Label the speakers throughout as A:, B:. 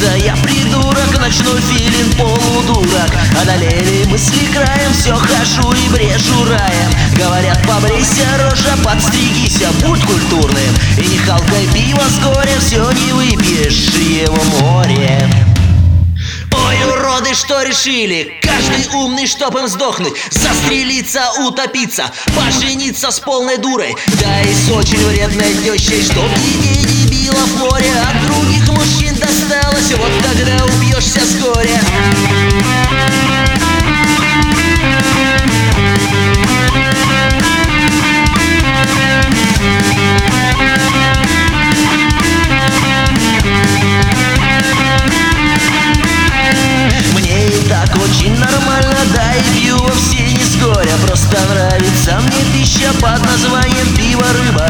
A: напиться. Я придурок, ночной филин, полудурок. Одолели мысли краем, все хожу и брешу раем. Говорят, побрейся, рожа, подстригися, будь культурным. И не халкай пиво с горя, все не выпьешь его море. Ой, уроды, что решили? Каждый умный, чтоб им сдохнуть, застрелиться, утопиться, пожениться с полной дурой, да и с очень вредной тещей, чтоб ей дебилов море. От других мужчин досталось, вот когда убьешься с горя. Очень нормально, да и пью вовсе не с горя. Просто нравится мне пища под названием пиво-рыба.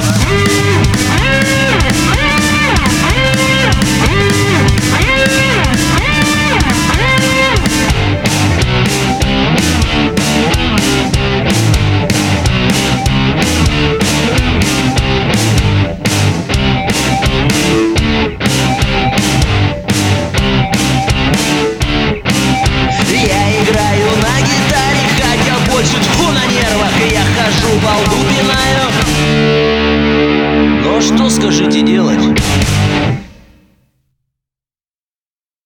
A: По лбу пинаю. Но что, скажите, делать?